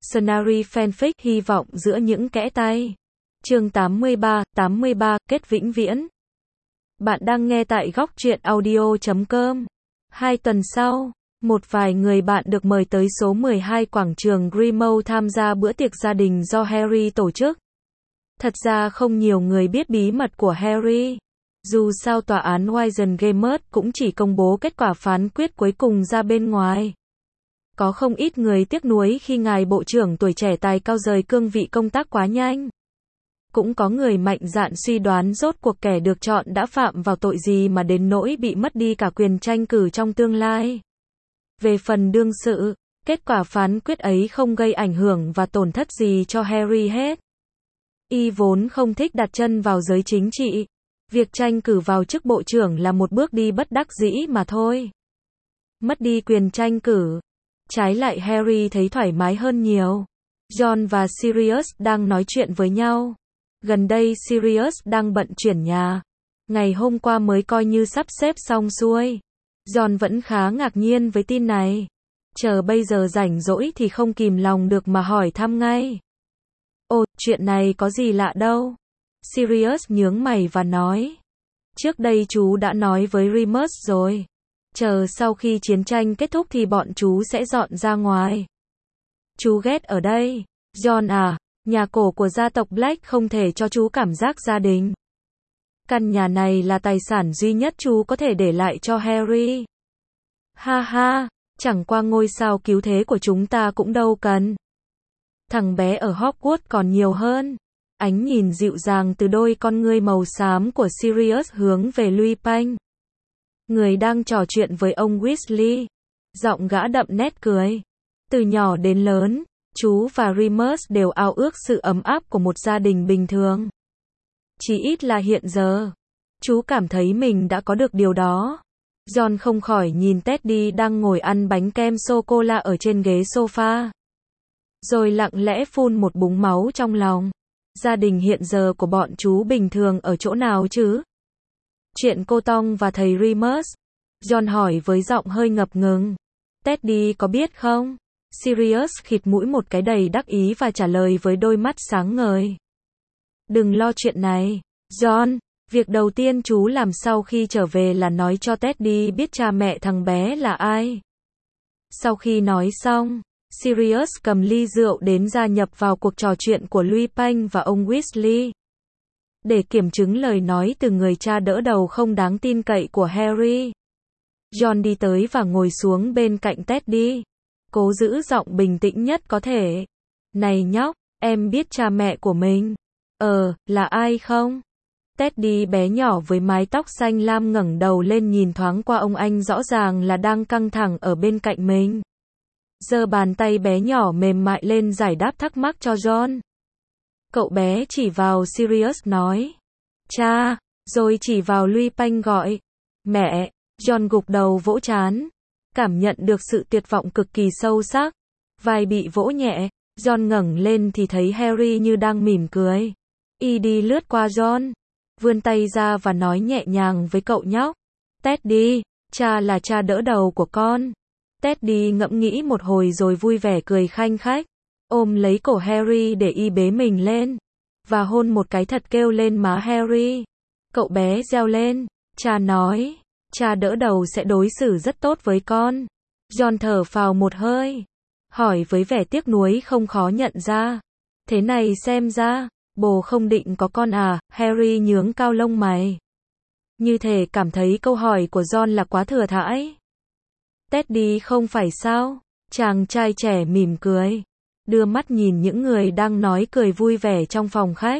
Scenario fanfic hy vọng giữa những kẽ tay. Chương 83, kết vĩnh viễn. Bạn đang nghe tại góc truyện audio.com. 2 tuần sau, một vài người bạn được mời tới số 12 quảng trường Grimmauld tham gia bữa tiệc gia đình do Harry tổ chức. Thật ra không nhiều người biết bí mật của Harry. Dù sao tòa án Wizengamot cũng chỉ công bố kết quả phán quyết cuối cùng ra bên ngoài. Có không ít người tiếc nuối khi ngài bộ trưởng tuổi trẻ tài cao rời cương vị công tác quá nhanh. Cũng có người mạnh dạn suy đoán rốt cuộc kẻ được chọn đã phạm vào tội gì mà đến nỗi bị mất đi cả quyền tranh cử trong tương lai. Về phần đương sự, kết quả phán quyết ấy không gây ảnh hưởng và tổn thất gì cho Harry hết. Y vốn không thích đặt chân vào giới chính trị. Việc tranh cử vào chức bộ trưởng là một bước đi bất đắc dĩ mà thôi. Mất đi quyền tranh cử. Trái lại Harry thấy thoải mái hơn nhiều. Ron và Sirius đang nói chuyện với nhau. Gần đây Sirius đang bận chuyển nhà. Ngày hôm qua mới coi như sắp xếp xong xuôi. Ron vẫn khá ngạc nhiên với tin này. Chờ bây giờ rảnh rỗi thì không kìm lòng được mà hỏi thăm ngay. Ồ, chuyện này có gì lạ đâu. Sirius nhướng mày và nói. Trước đây chú đã nói với Remus rồi. Chờ sau khi chiến tranh kết thúc thì bọn chú sẽ dọn ra ngoài. Chú ghét ở đây. Ron à, nhà cổ của gia tộc Black không thể cho chú cảm giác gia đình. Căn nhà này là tài sản duy nhất chú có thể để lại cho Harry. Ha ha, chẳng qua ngôi sao cứu thế của chúng ta cũng đâu cần. Thằng bé ở Hogwarts còn nhiều hơn. Ánh nhìn dịu dàng từ đôi con ngươi màu xám của Sirius hướng về Lupin. Người đang trò chuyện với ông Weasley. Giọng gã đậm nét cười. Từ nhỏ đến lớn, chú và Remus đều ao ước sự ấm áp của một gia đình bình thường. Chỉ ít là hiện giờ. Chú cảm thấy mình đã có được điều đó. Ron không khỏi nhìn Teddy đang ngồi ăn bánh kem sô-cô-la ở trên ghế sofa. Rồi lặng lẽ phun một búng máu trong lòng. Gia đình hiện giờ của bọn chú bình thường ở chỗ nào chứ? Chuyện cô Tong và thầy Remus. Ron hỏi với giọng hơi ngập ngừng. Teddy có biết không? Sirius khịt mũi một cái đầy đắc ý và trả lời với đôi mắt sáng ngời. Đừng lo chuyện này, Ron. Việc đầu tiên chú làm sau khi trở về là nói cho Teddy biết cha mẹ thằng bé là ai. Sau khi nói xong, Sirius cầm ly rượu đến gia nhập vào cuộc trò chuyện của Lupin và ông Weasley. Để kiểm chứng lời nói từ người cha đỡ đầu không đáng tin cậy của Harry, Ron đi tới và ngồi xuống bên cạnh Teddy. Cố giữ giọng bình tĩnh nhất có thể. Này nhóc, em biết cha mẹ của mình. Là ai không? Teddy bé nhỏ với mái tóc xanh lam ngẩng đầu lên nhìn thoáng qua ông anh rõ ràng là đang căng thẳng ở bên cạnh mình. Giơ bàn tay bé nhỏ mềm mại lên giải đáp thắc mắc cho Ron. Cậu bé chỉ vào Sirius nói. Cha, rồi chỉ vào Lupin gọi. Mẹ, Ron gục đầu vỗ trán. Cảm nhận được sự tuyệt vọng cực kỳ sâu sắc. Vai bị vỗ nhẹ, Ron ngẩng lên thì thấy Harry như đang mỉm cười. Y đi lướt qua Ron, vươn tay ra và nói nhẹ nhàng với cậu nhóc. Teddy, cha là cha đỡ đầu của con. Teddy ngẫm nghĩ một hồi rồi vui vẻ cười khanh khách, ôm lấy cổ Harry để y bế mình lên, và hôn một cái thật kêu lên má Harry. Cậu bé reo lên, cha nói, cha đỡ đầu sẽ đối xử rất tốt với con. Ron thở phào một hơi, hỏi với vẻ tiếc nuối không khó nhận ra. Thế này xem ra, bồ không định có con à? Harry nhướng cao lông mày. Như thể cảm thấy câu hỏi của Ron là quá thừa thãi. Teddy không phải sao? Chàng trai trẻ mỉm cười, đưa mắt nhìn những người đang nói cười vui vẻ trong phòng khách.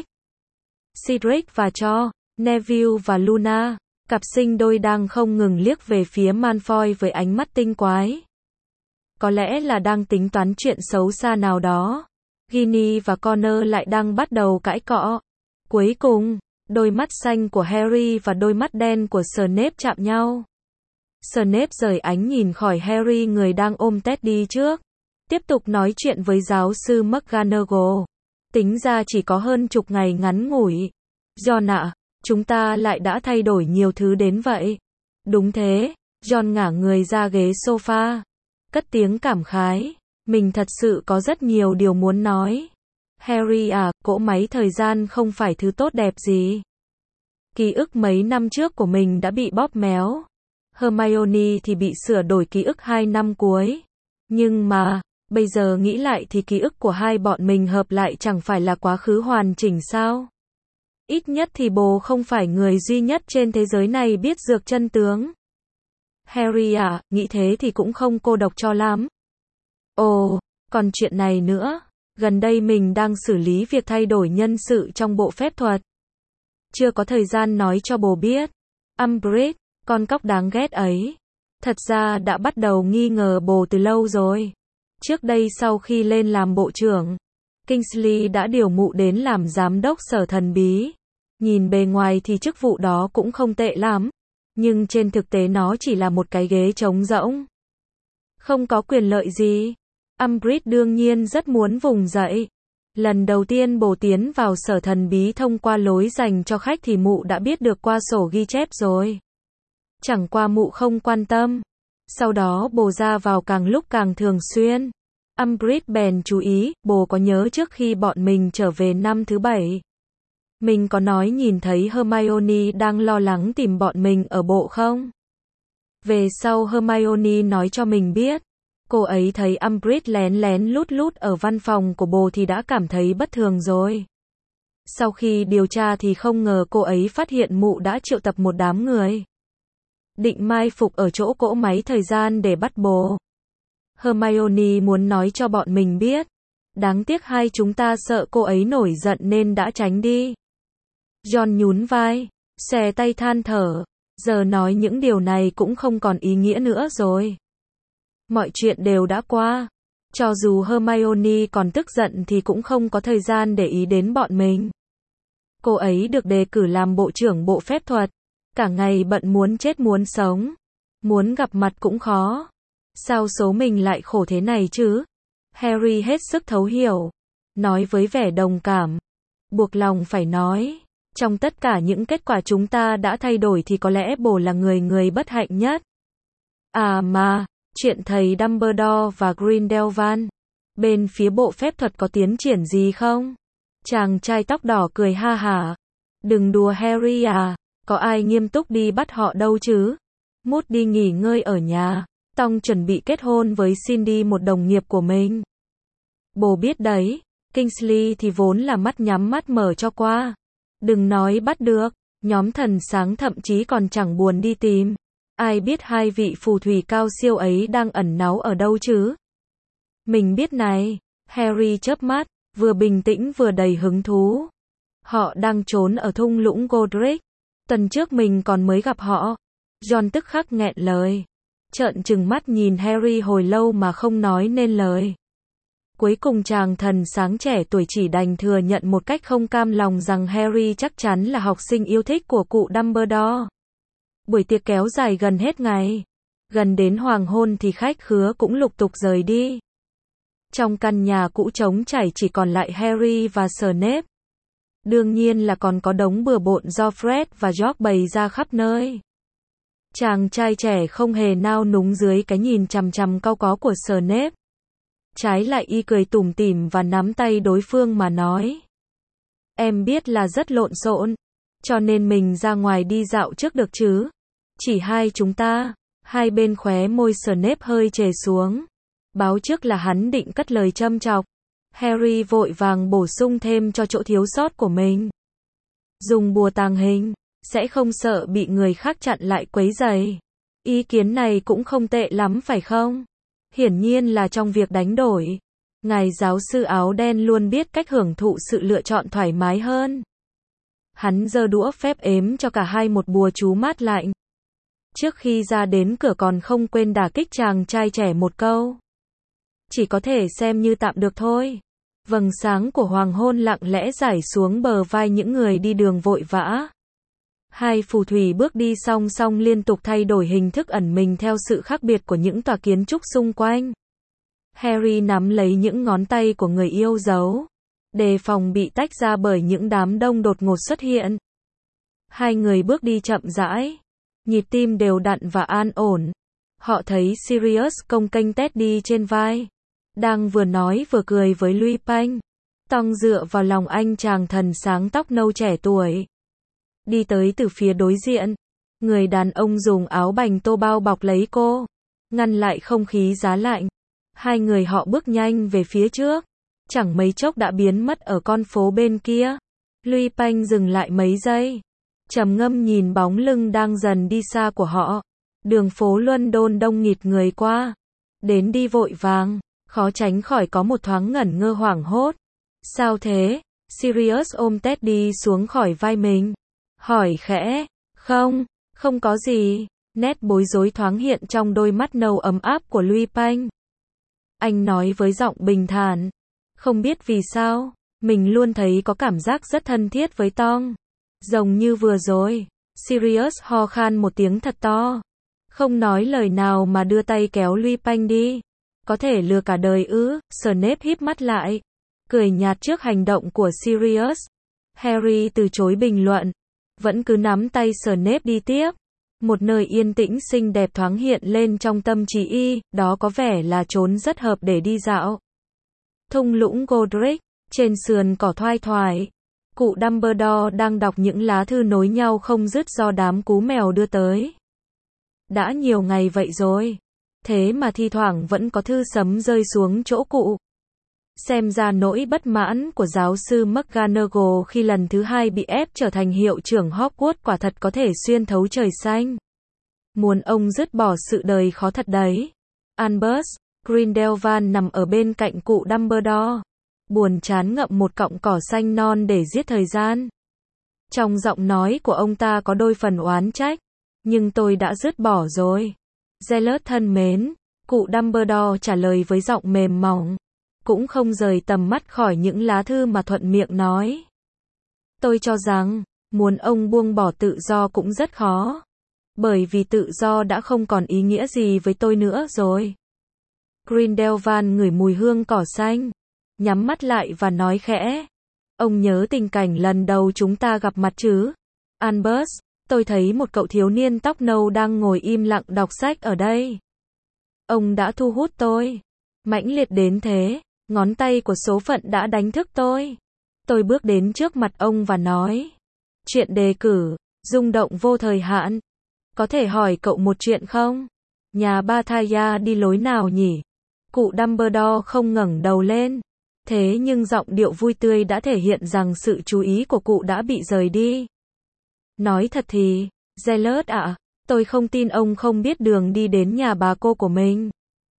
Cedric và Cho, Neville và Luna, cặp sinh đôi đang không ngừng liếc về phía Malfoy với ánh mắt tinh quái. Có lẽ là đang tính toán chuyện xấu xa nào đó. Ginny và Connor lại đang bắt đầu cãi cọ. Cuối cùng, đôi mắt xanh của Harry và đôi mắt đen của Snape chạm nhau. Snape rời ánh nhìn khỏi Harry người đang ôm Teddy trước. Tiếp tục nói chuyện với giáo sư McGonagall. Tính ra chỉ có hơn chục ngày ngắn ngủi. Ron ạ, chúng ta lại đã thay đổi nhiều thứ đến vậy. Đúng thế, Ron ngả người ra ghế sofa. Cất tiếng cảm khái. Mình thật sự có rất nhiều điều muốn nói. Harry à, cỗ máy thời gian không phải thứ tốt đẹp gì. Ký ức mấy năm trước của mình đã bị bóp méo. Hermione thì bị sửa đổi ký ức 2 năm cuối. Nhưng mà, bây giờ nghĩ lại thì ký ức của hai bọn mình hợp lại chẳng phải là quá khứ hoàn chỉnh sao? Ít nhất thì bồ không phải người duy nhất trên thế giới này biết dược chân tướng. Harry à, nghĩ thế thì cũng không cô độc cho lắm. Ồ, còn chuyện này nữa. Gần đây mình đang xử lý việc thay đổi nhân sự trong bộ phép thuật. Chưa có thời gian nói cho bồ biết. Umbridge, con cóc đáng ghét ấy. Thật ra đã bắt đầu nghi ngờ bồ từ lâu rồi. Trước đây sau khi lên làm bộ trưởng, Kingsley đã điều mụ đến làm giám đốc sở thần bí. Nhìn bề ngoài thì chức vụ đó cũng không tệ lắm. Nhưng trên thực tế nó chỉ là một cái ghế trống rỗng. Không có quyền lợi gì. Umbridge đương nhiên rất muốn vùng dậy. Lần đầu tiên bồ tiến vào sở thần bí thông qua lối dành cho khách thì mụ đã biết được qua sổ ghi chép rồi. Chẳng qua mụ không quan tâm. Sau đó bồ ra vào càng lúc càng thường xuyên. Umbridge bèn chú ý, bồ có nhớ trước khi bọn mình trở về năm thứ 7. Mình có nói nhìn thấy Hermione đang lo lắng tìm bọn mình ở bộ không? Về sau Hermione nói cho mình biết. Cô ấy thấy Umbridge lén lén lút lút ở văn phòng của bồ thì đã cảm thấy bất thường rồi. Sau khi điều tra thì không ngờ cô ấy phát hiện mụ đã triệu tập một đám người. Định mai phục ở chỗ cỗ máy thời gian để bắt bồ. Hermione muốn nói cho bọn mình biết. Đáng tiếc hai chúng ta sợ cô ấy nổi giận nên đã tránh đi. John nhún vai, xòe tay than thở. Giờ nói những điều này cũng không còn ý nghĩa nữa rồi. Mọi chuyện đều đã qua. Cho dù Hermione còn tức giận thì cũng không có thời gian để ý đến bọn mình. Cô ấy được đề cử làm bộ trưởng bộ phép thuật. Cả ngày bận muốn chết muốn sống. Muốn gặp mặt cũng khó. Sao số mình lại khổ thế này chứ? Harry hết sức thấu hiểu. Nói với vẻ đồng cảm. Buộc lòng phải nói. Trong tất cả những kết quả chúng ta đã thay đổi thì có lẽ bồ là người bất hạnh nhất. À mà, chuyện thầy Dumbledore và Grindelwald. Bên phía bộ phép thuật có tiến triển gì không? Chàng trai tóc đỏ cười ha hả. Đừng đùa Harry à, có ai nghiêm túc đi bắt họ đâu chứ? Moody đi nghỉ ngơi ở nhà. Tom chuẩn bị kết hôn với Cindy một đồng nghiệp của mình. Bồ biết đấy, Kingsley thì vốn là mắt nhắm mắt mở cho qua. Đừng nói bắt được, nhóm thần sáng thậm chí còn chẳng buồn đi tìm. Ai biết hai vị phù thủy cao siêu ấy đang ẩn náu ở đâu chứ? Mình biết này, Harry chớp mắt, vừa bình tĩnh vừa đầy hứng thú. Họ đang trốn ở thung lũng Godric. Tuần trước mình còn mới gặp họ. John tức khắc nghẹn lời. Trợn trừng mắt nhìn Harry hồi lâu mà không nói nên lời. Cuối cùng chàng thần sáng trẻ tuổi chỉ đành thừa nhận một cách không cam lòng rằng Harry chắc chắn là học sinh yêu thích của cụ Dumbledore. Buổi tiệc kéo dài gần hết ngày. Gần đến hoàng hôn thì khách khứa cũng lục tục rời đi. Trong căn nhà cũ trống trải chỉ còn lại Harry và Snape. Đương nhiên là còn có đống bừa bộn do Fred và George bày ra khắp nơi. Chàng trai trẻ không hề nao núng dưới cái nhìn chằm chằm cau có của Snape. Trái lại y cười tủm tỉm và nắm tay đối phương mà nói. Em biết là rất lộn xộn, cho nên mình ra ngoài đi dạo trước được chứ. Chỉ hai chúng ta. Hai bên khóe môi Snape hơi trề xuống. Báo trước là hắn định cất lời châm chọc. Harry vội vàng bổ sung thêm cho chỗ thiếu sót của mình. Dùng bùa tàng hình, sẽ không sợ bị người khác chặn lại quấy rầy. Ý kiến này cũng không tệ lắm phải không? Hiển nhiên là trong việc đánh đổi. Ngài giáo sư áo đen luôn biết cách hưởng thụ sự lựa chọn thoải mái hơn. Hắn giơ đũa phép ếm cho cả hai một bùa chú mát lạnh. Trước khi ra đến cửa còn không quên đả kích chàng trai trẻ một câu. Chỉ có thể xem như tạm được thôi. Vầng sáng của hoàng hôn lặng lẽ rải xuống bờ vai những người đi đường vội vã. Hai phù thủy bước đi song song liên tục thay đổi hình thức ẩn mình theo sự khác biệt của những tòa kiến trúc xung quanh. Harry nắm lấy những ngón tay của người yêu dấu, đề phòng bị tách ra bởi những đám đông đột ngột xuất hiện. Hai người bước đi chậm rãi, nhịp tim đều đặn và an ổn. Họ thấy Sirius cong kênh tét đi trên vai. đang vừa nói vừa cười với Lupin. Tong dựa vào lòng anh chàng thần sáng tóc nâu trẻ tuổi. Đi tới từ phía đối diện. Người đàn ông dùng áo bành tô bao bọc lấy cô, ngăn lại không khí giá lạnh. Hai người họ bước nhanh về phía trước. Chẳng mấy chốc đã biến mất ở con phố bên kia. Lupin dừng lại mấy giây. Trầm ngâm nhìn bóng lưng đang dần đi xa của họ. Đường phố London đông nghịt người qua. Đến đi vội vàng. Khó tránh khỏi có một thoáng ngẩn ngơ hoảng hốt. Sao thế? Sirius ôm Teddy xuống khỏi vai mình. Hỏi khẽ. Không có gì. Nét bối rối thoáng hiện trong đôi mắt nâu ấm áp của Lupin. Anh nói với giọng bình thản. Không biết vì sao, mình luôn thấy có cảm giác rất thân thiết với Tong. Giống như vừa rồi. Sirius ho khan một tiếng thật to. Không nói lời nào mà đưa tay kéo Lupin đi. Có thể lừa cả đời ư? Snape híp mắt lại. Cười nhạt trước hành động của Sirius. Harry từ chối bình luận. Vẫn cứ nắm tay Snape đi tiếp. Một nơi yên tĩnh xinh đẹp thoáng hiện lên trong tâm trí y, đó có vẻ là chốn rất hợp để đi dạo. Thung lũng Godric, trên sườn cỏ thoai thoải. Cụ Dumbledore đang đọc những lá thư nối nhau không dứt do đám cú mèo đưa tới. Đã nhiều ngày vậy rồi. Thế mà thi thoảng vẫn có thư sấm rơi xuống chỗ cụ. Xem ra nỗi bất mãn của giáo sư McGonagall khi lần thứ hai bị ép trở thành hiệu trưởng Hogwarts quả thật có thể xuyên thấu trời xanh. Muốn ông dứt bỏ sự đời khó thật đấy. Albus Grindelwald nằm ở bên cạnh cụ Dumbledore. Buồn chán ngậm một cọng cỏ xanh non để giết thời gian. Trong giọng nói của ông ta có đôi phần oán trách. Nhưng tôi đã dứt bỏ rồi. Zealot thân mến, cụ Dumbledore trả lời với giọng mềm mỏng. Cũng không rời tầm mắt khỏi những lá thư mà thuận miệng nói. Tôi cho rằng, muốn ông buông bỏ tự do cũng rất khó. Bởi vì tự do đã không còn ý nghĩa gì với tôi nữa rồi. Grindelwald ngửi mùi hương cỏ xanh. Nhắm mắt lại và nói khẽ. Ông nhớ tình cảnh lần đầu chúng ta gặp mặt chứ? Albus, tôi thấy một cậu thiếu niên tóc nâu đang ngồi im lặng đọc sách ở đây. Ông đã thu hút tôi. Mãnh liệt đến thế. Ngón tay của số phận đã đánh thức tôi. Tôi bước đến trước mặt ông và nói. Chuyện đề cử, rung động vô thời hạn. Có thể hỏi cậu một chuyện không? Nhà Bathaya đi lối nào nhỉ? Cụ Dumbledore không ngẩng đầu lên. Thế nhưng giọng điệu vui tươi đã thể hiện rằng sự chú ý của cụ đã bị rời đi. Nói thật thì, Zealot ạ, tôi không tin ông không biết đường đi đến nhà bà cô của mình.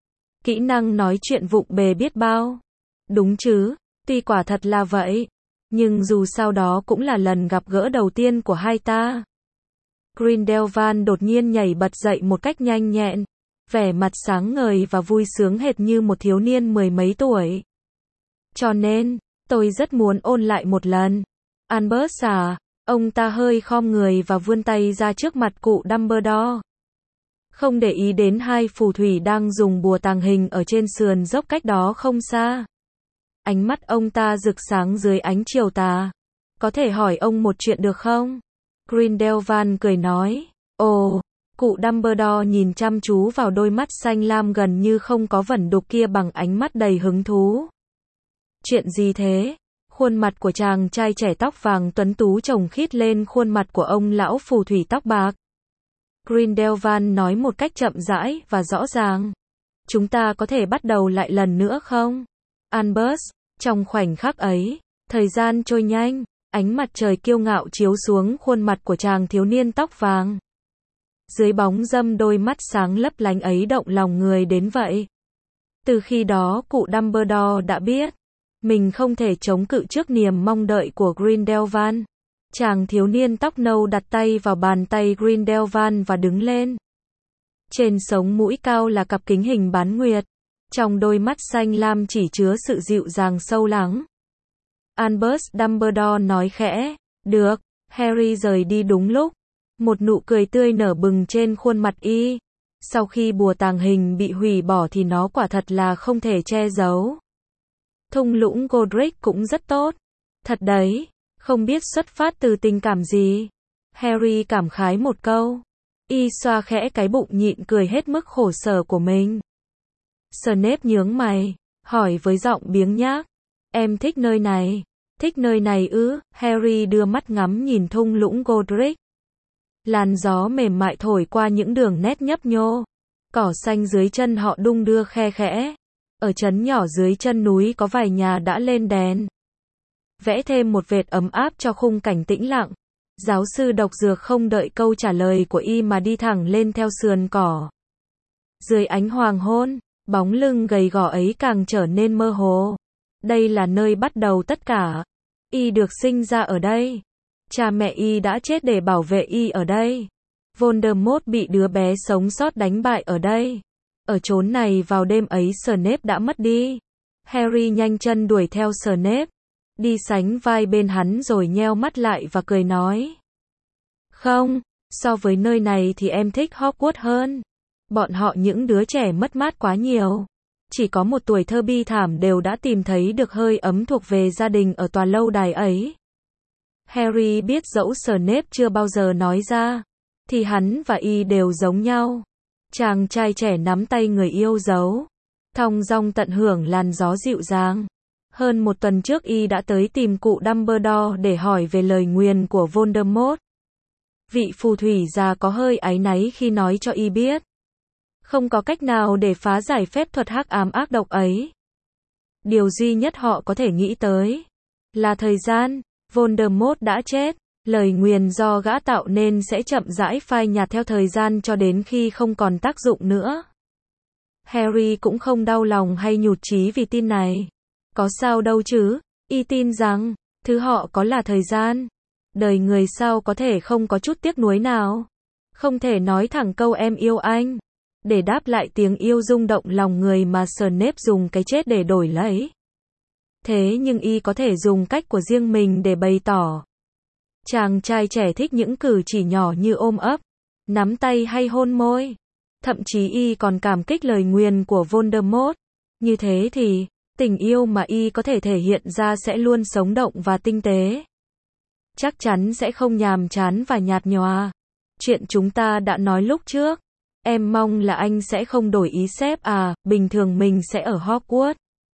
Kỹ năng nói chuyện vụng bề biết bao. Đúng chứ, tuy quả thật là vậy. Nhưng dù sao đó cũng là lần gặp gỡ đầu tiên của hai ta. Grindelwald đột nhiên nhảy bật dậy một cách nhanh nhẹn. Vẻ mặt sáng ngời và vui sướng hệt như một thiếu niên mười mấy tuổi. Cho nên, tôi rất muốn ôn lại một lần. Albus à, ông ta hơi khom người và vươn tay ra trước mặt cụ Dumbledore. Không để ý đến hai phù thủy đang dùng bùa tàng hình ở trên sườn dốc cách đó không xa. Ánh mắt ông ta rực sáng dưới ánh chiều tà. Có thể hỏi ông một chuyện được không? Grindelwald cười nói. Ồ, cụ Dumbledore nhìn chăm chú vào đôi mắt xanh lam gần như không có vẩn đục kia bằng ánh mắt đầy hứng thú. Chuyện gì thế? Khuôn mặt của chàng trai trẻ tóc vàng tuấn tú chồng khít lên khuôn mặt của ông lão phù thủy tóc bạc. Grindelwald nói một cách chậm rãi và rõ ràng. Chúng ta có thể bắt đầu lại lần nữa không? Albus, trong khoảnh khắc ấy, thời gian trôi nhanh, ánh mặt trời kiêu ngạo chiếu xuống khuôn mặt của chàng thiếu niên tóc vàng. Dưới bóng râm đôi mắt sáng lấp lánh ấy động lòng người đến vậy. Từ khi đó cụ Dumbledore đã biết, mình không thể chống cự trước niềm mong đợi của Grindelwald. Chàng thiếu niên tóc nâu đặt tay vào bàn tay Grindelwald và đứng lên. Trên sống mũi cao là cặp kính hình bán nguyệt. Trong đôi mắt xanh lam chỉ chứa sự dịu dàng sâu lắng. Albus Dumbledore nói khẽ, được, Harry rời đi đúng lúc. Một nụ cười tươi nở bừng trên khuôn mặt y. Sau khi bùa tàng hình bị hủy bỏ thì nó quả thật là không thể che giấu. Thung lũng Godric cũng rất tốt. Thật đấy, không biết xuất phát từ tình cảm gì. Harry cảm khái một câu. Y xoa khẽ cái bụng nhịn cười hết mức khổ sở của mình. Snape nhướng mày. hỏi với giọng biếng nhác. Em thích nơi này. Thích nơi này ư? Harry đưa mắt ngắm nhìn thung lũng Godric. Làn gió mềm mại thổi qua những đường nét nhấp nhô. Cỏ xanh dưới chân họ đung đưa khe khẽ. Ở trấn nhỏ dưới chân núi có vài nhà đã lên đèn. Vẽ thêm một vệt ấm áp cho khung cảnh tĩnh lặng. Giáo sư độc dược không đợi câu trả lời của y mà đi thẳng lên theo sườn cỏ. Dưới ánh hoàng hôn, bóng lưng gầy gò ấy càng trở nên mơ hồ. Đây là nơi bắt đầu tất cả. Y được sinh ra ở đây. Cha mẹ y đã chết để bảo vệ y ở đây. Voldemort bị đứa bé sống sót đánh bại ở đây. Ở chốn này vào đêm ấy Snape đã mất đi. Harry nhanh chân đuổi theo Snape. Đi sánh vai bên hắn rồi nheo mắt lại và cười nói. Không, so với nơi này thì em thích Hogwarts hơn. Bọn họ những đứa trẻ mất mát quá nhiều. Chỉ có một tuổi thơ bi thảm đều đã tìm thấy được hơi ấm thuộc về gia đình ở tòa lâu đài ấy. Harry biết dẫu Snape chưa bao giờ nói ra, thì hắn và y đều giống nhau. Chàng trai trẻ nắm tay người yêu dấu, thong dong tận hưởng làn gió dịu dàng. Hơn một tuần trước y đã tới tìm cụ Dumbledore để hỏi về lời nguyền của Voldemort. Vị phù thủy già có hơi áy náy khi nói cho y biết. Không có cách nào để phá giải phép thuật hắc ám ác độc ấy. Điều duy nhất họ có thể nghĩ tới là thời gian. Voldemort đã chết. Lời nguyền do gã tạo nên sẽ chậm rãi phai nhạt theo thời gian cho đến khi không còn tác dụng nữa. Harry cũng không đau lòng hay nhụt chí vì tin này. Có sao đâu chứ, y tin rằng, thứ họ có là thời gian. Đời người sao có thể không có chút tiếc nuối nào. Không thể nói thẳng câu em yêu anh. Để đáp lại tiếng yêu rung động lòng người mà Snape dùng cái chết để đổi lấy. Thế nhưng y có thể dùng cách của riêng mình để bày tỏ. Chàng trai trẻ thích những cử chỉ nhỏ như ôm ấp, nắm tay hay hôn môi. Thậm chí y còn cảm kích lời nguyền của Voldemort. Như thế thì, tình yêu mà y có thể thể hiện ra sẽ luôn sống động và tinh tế. Chắc chắn sẽ không nhàm chán và nhạt nhòa. Chuyện chúng ta đã nói lúc trước. Em mong là anh sẽ không đổi ý sếp à, bình thường mình sẽ ở Hogwarts.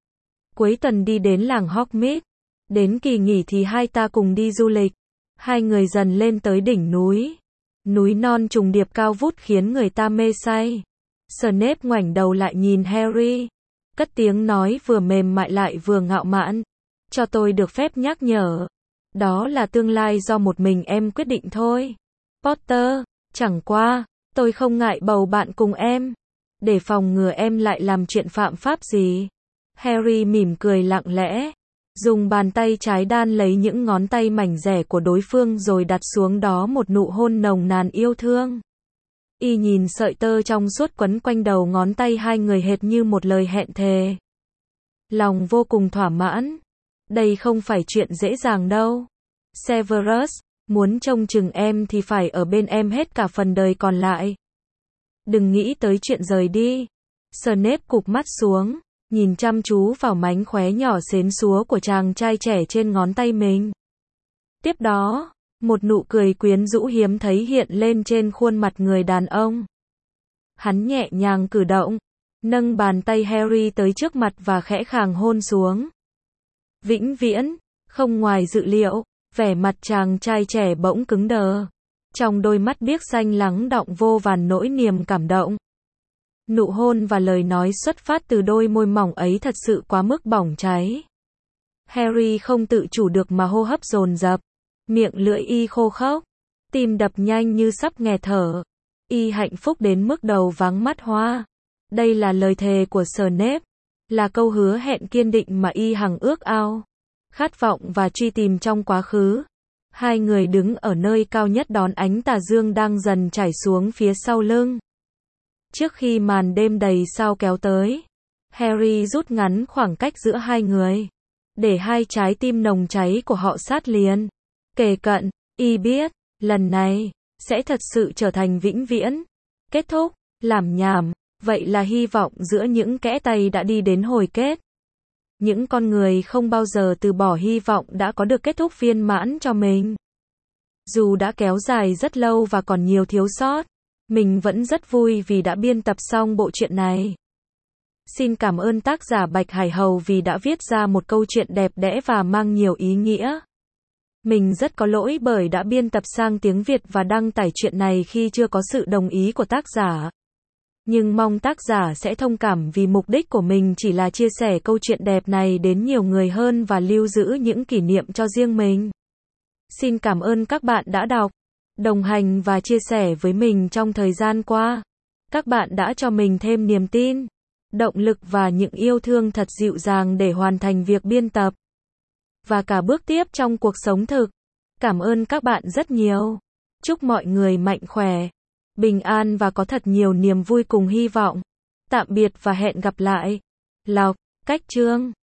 Cuối tuần đi đến làng Hogsmeade. Đến kỳ nghỉ thì hai ta cùng đi du lịch. Hai người dần lên tới đỉnh núi. Núi non trùng điệp cao vút khiến người ta mê say. Snape ngoảnh đầu lại nhìn Harry. Cất tiếng nói vừa mềm mại lại vừa ngạo mạn. Cho tôi được phép nhắc nhở. Đó là tương lai do một mình em quyết định thôi. Potter, chẳng qua, tôi không ngại bầu bạn cùng em. Để phòng ngừa em lại làm chuyện phạm pháp gì. Harry mỉm cười lặng lẽ. Dùng bàn tay trái đan lấy những ngón tay mảnh dẻ của đối phương rồi đặt xuống đó một nụ hôn nồng nàn yêu thương. Y nhìn sợi tơ trong suốt quấn quanh đầu ngón tay hai người hệt như một lời hẹn thề. Lòng vô cùng thỏa mãn. Đây không phải chuyện dễ dàng đâu. Severus, muốn trông chừng em thì phải ở bên em hết cả phần đời còn lại. Đừng nghĩ tới chuyện rời đi. Snape cụp mắt xuống, nhìn chăm chú vào mánh khóe nhỏ xến xúa của chàng trai trẻ trên ngón tay mình. Tiếp đó, một nụ cười quyến rũ hiếm thấy hiện lên trên khuôn mặt người đàn ông. Hắn nhẹ nhàng cử động, nâng bàn tay Harry tới trước mặt và khẽ khàng hôn xuống. Vĩnh viễn, không ngoài dự liệu, vẻ mặt chàng trai trẻ bỗng cứng đờ. Trong đôi mắt biếc xanh lắng đọng vô vàn nỗi niềm cảm động. Nụ hôn và lời nói xuất phát từ đôi môi mỏng ấy thật sự quá mức bỏng cháy. Harry không tự chủ được mà hô hấp dồn dập. Miệng lưỡi y khô khốc. Tim đập nhanh như sắp nghẹt thở. Y hạnh phúc đến mức đầu váng mắt hoa. Đây là lời thề của Snape. Là câu hứa hẹn kiên định mà y hằng ước ao. Khát vọng và truy tìm trong quá khứ. Hai người đứng ở nơi cao nhất đón ánh tà dương đang dần chảy xuống phía sau lưng. Trước khi màn đêm đầy sao kéo tới, Harry rút ngắn khoảng cách giữa hai người, để hai trái tim nồng cháy của họ sát liền, kề cận. Y biết, lần này, sẽ thật sự trở thành vĩnh viễn. Kết thúc, làm nhảm, vậy là hy vọng giữa những kẽ tay đã đi đến hồi kết. Những con người không bao giờ từ bỏ hy vọng đã có được kết thúc viên mãn cho mình. Dù đã kéo dài rất lâu và còn nhiều thiếu sót, mình vẫn rất vui vì đã biên tập xong bộ truyện này. Xin cảm ơn tác giả Bạch Hải Hầu vì đã viết ra một câu chuyện đẹp đẽ và mang nhiều ý nghĩa. Mình rất có lỗi bởi đã biên tập sang tiếng Việt và đăng tải chuyện này khi chưa có sự đồng ý của tác giả. Nhưng mong tác giả sẽ thông cảm vì mục đích của mình chỉ là chia sẻ câu chuyện đẹp này đến nhiều người hơn và lưu giữ những kỷ niệm cho riêng mình. Xin cảm ơn các bạn đã đọc, đồng hành và chia sẻ với mình trong thời gian qua. Các bạn đã cho mình thêm niềm tin, động lực và những yêu thương thật dịu dàng để hoàn thành việc biên tập và cả bước tiếp trong cuộc sống thực. Cảm ơn các bạn rất nhiều. Chúc mọi người mạnh khỏe, bình an và có thật nhiều niềm vui cùng hy vọng. Tạm biệt và hẹn gặp lại. Lọc, Cách Chương